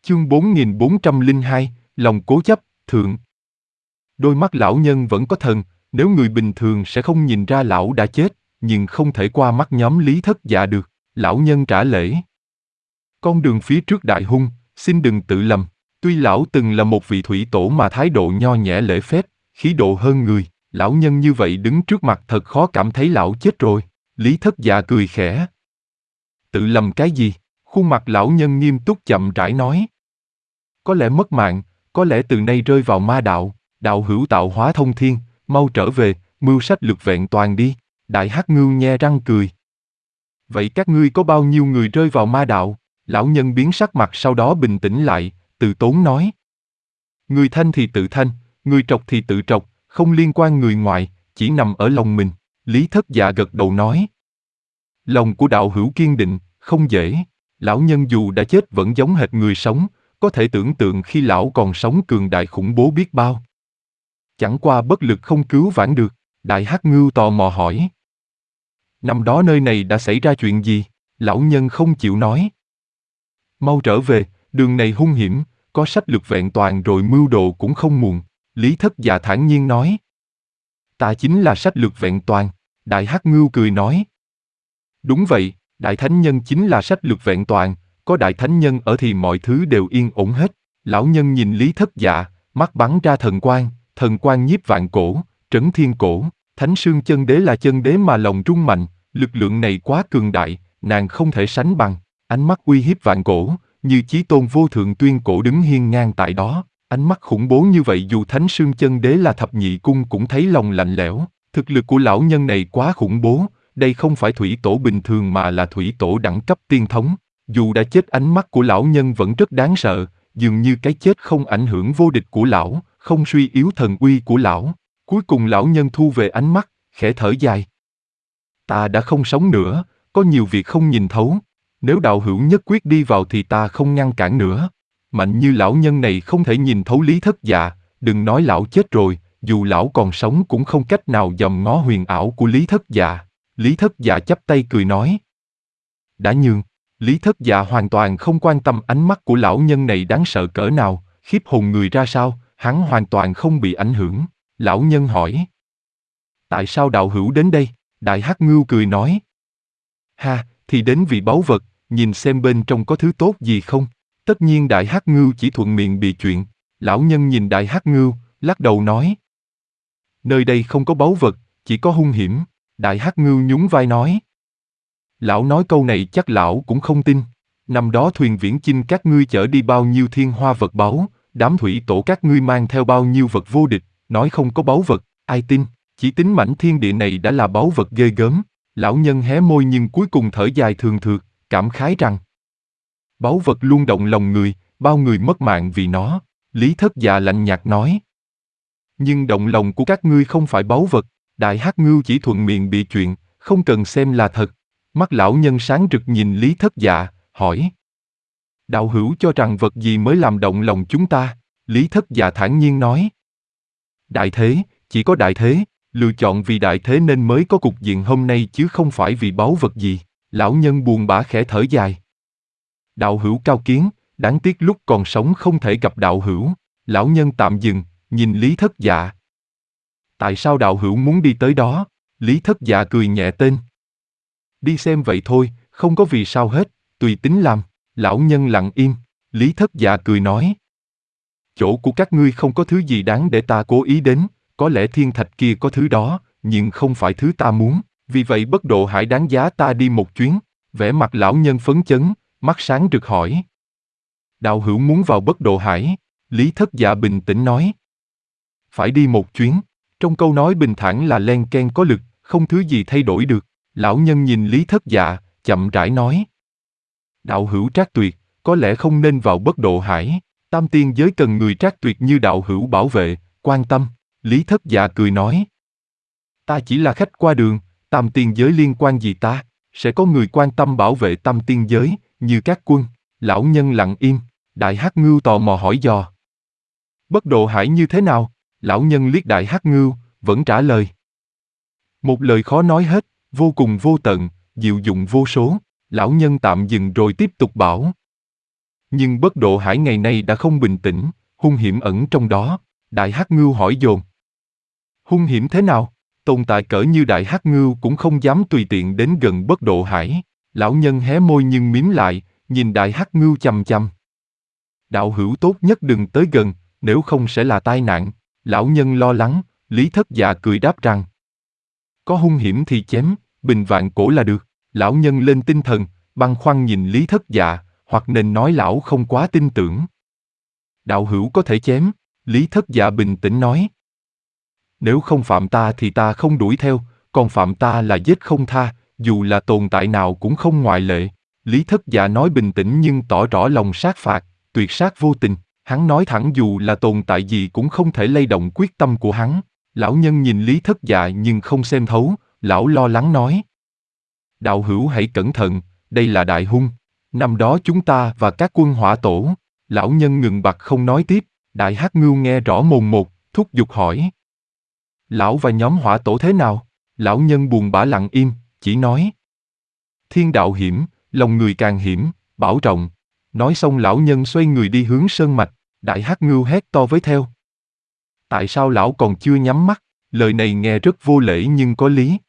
Chương 4402, lòng cố chấp, thượng. Đôi mắt lão nhân vẫn có thần, nếu người bình thường sẽ không nhìn ra lão đã chết, nhưng không thể qua mắt nhóm Lý Thất Dạ được. Lão nhân trả lễ. Con đường phía trước đại hung, xin đừng tự lầm. Tuy lão từng là một vị thủy tổ mà thái độ nho nhã lễ phép, khí độ hơn người, lão nhân như vậy đứng trước mặt thật khó cảm thấy lão chết rồi. Lý Thất Dạ cười khẽ. Tự lầm cái gì? Khuôn mặt lão nhân nghiêm túc chậm rãi nói. Có lẽ mất mạng, có lẽ từ nay rơi vào ma đạo, đạo hữu tạo hóa thông thiên, mau trở về, mưu sách lược vẹn toàn đi. Đại Hắc Ngưu nhe răng cười. Vậy các ngươi có bao nhiêu người rơi vào ma đạo? Lão nhân biến sắc mặt sau đó bình tĩnh lại, từ tốn nói. Người thanh thì tự thanh, người trọc thì tự trọc, không liên quan người ngoài, chỉ nằm ở lòng mình. Lý Thất Dạ gật đầu nói. Lòng của đạo hữu kiên định, không dễ. Lão nhân dù đã chết vẫn giống hệt người sống, có thể tưởng tượng khi lão còn sống cường đại khủng bố biết bao. Chẳng qua bất lực không cứu vãn được. Đại Hắc Ngưu tò mò hỏi. Năm đó nơi này đã xảy ra chuyện gì? Lão nhân không chịu nói. Mau trở về, đường này hung hiểm, có sách lược vẹn toàn rồi mưu đồ cũng không muộn. Lý Thất Dạ thản nhiên nói. Ta chính là sách lược vẹn toàn. Đại Hắc Ngưu cười nói. Đúng vậy, Đại Thánh Nhân chính là sách lược vẹn toàn, có Đại Thánh Nhân ở thì mọi thứ đều yên ổn hết. Lão nhân nhìn Lý Thất Dạ, mắt bắn ra thần quang nhiếp vạn cổ, trấn thiên cổ. Thánh Sương Chân Đế là chân đế mà lòng rung mạnh, lực lượng này quá cường đại, nàng không thể sánh bằng. Ánh mắt uy hiếp vạn cổ, như chí tôn vô thượng tuyên cổ đứng hiên ngang tại đó. Ánh mắt khủng bố như vậy dù Thánh Sương Chân Đế là thập nhị cung cũng thấy lòng lạnh lẽo. Thực lực của lão nhân này quá khủng bố, đây không phải thủy tổ bình thường mà là thủy tổ đẳng cấp tiên thống. Dù đã chết ánh mắt của lão nhân vẫn rất đáng sợ, dường như cái chết không ảnh hưởng vô địch của lão, không suy yếu thần uy của lão. Cuối cùng lão nhân thu về ánh mắt, khẽ thở dài. Ta đã không sống nữa, có nhiều việc không nhìn thấu. Nếu đạo hữu nhất quyết đi vào thì ta không ngăn cản nữa. Mạnh như lão nhân này không thể nhìn thấu Lý Thất Dạ, đừng nói lão chết rồi, dù lão còn sống cũng không cách nào dòm ngó huyền ảo của Lý Thất Dạ. Lý Thất Dạ chắp tay cười nói. Đã nhường. Lý Thất Dạ hoàn toàn không quan tâm ánh mắt của lão nhân này đáng sợ cỡ nào, khiếp hồn người ra sao, hắn hoàn toàn không bị ảnh hưởng. Lão nhân hỏi. Tại sao đạo hữu đến đây? Đại Hắc Ngưu cười nói. Ha, thì đến vì báu vật, nhìn xem bên trong có thứ tốt gì không? Tất nhiên Đại Hắc Ngưu chỉ thuận miệng bịa chuyện. Lão nhân nhìn Đại Hắc Ngưu, lắc đầu nói. Nơi đây không có báu vật, chỉ có hung hiểm. Đại Hắc Ngưu nhún vai nói. Lão nói câu này chắc lão cũng không tin. Năm đó thuyền viễn chinh các ngươi chở đi bao nhiêu thiên hoa vật báu, đám thủy tổ các ngươi mang theo bao nhiêu vật vô địch, nói không có báu vật, ai tin, chỉ tính mảnh thiên địa này đã là báu vật ghê gớm. Lão nhân hé môi nhưng cuối cùng thở dài thường thượt, cảm khái rằng báu vật luôn động lòng người, bao người mất mạng vì nó. Lý Thất Dạ lạnh nhạt nói. Nhưng động lòng của các ngươi không phải báu vật. Đại Hắc Ngưu chỉ thuận miệng bịa chuyện, không cần xem là thật. Mắt lão nhân sáng rực nhìn Lý Thất Dạ, hỏi. Đạo hữu cho rằng vật gì mới làm động lòng chúng ta? Lý Thất Dạ thản nhiên nói. Đại thế, chỉ có đại thế, lựa chọn vì đại thế nên mới có cục diện hôm nay chứ không phải vì báu vật gì. Lão nhân buồn bã khẽ thở dài. Đạo hữu cao kiến, đáng tiếc lúc còn sống không thể gặp đạo hữu. Lão nhân tạm dừng, nhìn Lý Thất Dạ. Tại sao đạo hữu muốn đi tới đó? Lý Thất Dạ cười nhẹ tên. Đi xem vậy thôi, không có vì sao hết, tùy tính làm. Lão nhân lặng im. Lý Thất Dạ cười nói. Chỗ của các ngươi không có thứ gì đáng để ta cố ý đến, có lẽ thiên thạch kia có thứ đó, nhưng không phải thứ ta muốn, vì vậy Bất Độ Hải đáng giá ta đi một chuyến. Vẻ mặt lão nhân phấn chấn, mắt sáng rực hỏi. Đạo hữu muốn vào Bất Độ Hải? Lý Thất Dạ bình tĩnh nói. Phải đi một chuyến. Trong câu nói bình thản là len ken có lực, không thứ gì thay đổi được. Lão nhân nhìn Lý Thất Dạ, chậm rãi nói. Đạo hữu trác tuyệt, có lẽ không nên vào Bất Độ Hải. Tam tiên giới cần người trác tuyệt như đạo hữu bảo vệ, quan tâm. Lý Thất Dạ cười nói. Ta chỉ là khách qua đường, tam tiên giới liên quan gì ta? Sẽ có người quan tâm bảo vệ tam tiên giới, như các quân. Lão nhân lặng im. Đại Hắc Ngưu tò mò hỏi dò. Bất Độ Hải như thế nào? Lão nhân liếc Đại Hắc Ngưu, vẫn trả lời. Một lời khó nói hết, vô cùng vô tận, diệu dụng vô số. Lão nhân tạm dừng rồi tiếp tục bảo. Nhưng Bất Độ Hải ngày nay đã không bình tĩnh, hung hiểm ẩn trong đó. Đại Hắc Ngưu hỏi dồn. Hung hiểm thế nào? Tồn tại cỡ như Đại Hắc Ngưu cũng không dám tùy tiện đến gần Bất Độ Hải. Lão nhân hé môi nhưng miếm lại, nhìn Đại Hắc Ngưu chằm chằm. Đạo hữu tốt nhất đừng tới gần, nếu không sẽ là tai nạn. Lão nhân lo lắng, Lý Thất Dạ cười đáp rằng. Có hung hiểm thì chém, bình vạn cổ là được. Lão nhân lên tinh thần, băn khoăn nhìn Lý Thất Dạ, hoặc nên nói lão không quá tin tưởng. Đạo hữu có thể chém, Lý Thất Dạ bình tĩnh nói. Nếu không phạm ta thì ta không đuổi theo, còn phạm ta là giết không tha, dù là tồn tại nào cũng không ngoại lệ. Lý Thất Dạ nói bình tĩnh nhưng tỏ rõ lòng sát phạt, tuyệt sát vô tình. Hắn nói thẳng dù là tồn tại gì cũng không thể lay động quyết tâm của hắn. Lão nhân nhìn Lý Thất Dạ nhưng không xem thấu, lão lo lắng nói. Đạo hữu hãy cẩn thận, đây là đại hung. Năm đó chúng ta và các quân hỏa tổ. Lão nhân ngừng bặt không nói tiếp, Đại Hắc Ngưu nghe rõ mồn một, thúc giục hỏi. Lão và nhóm hỏa tổ thế nào? Lão nhân buồn bã lặng im, chỉ nói. Thiên đạo hiểm, lòng người càng hiểm, bảo trọng. Nói xong lão nhân xoay người đi hướng sơn mạch, Đại Hắc Ngưu hét to với theo. Tại sao lão còn chưa nhắm mắt? Lời này nghe rất vô lễ nhưng có lý,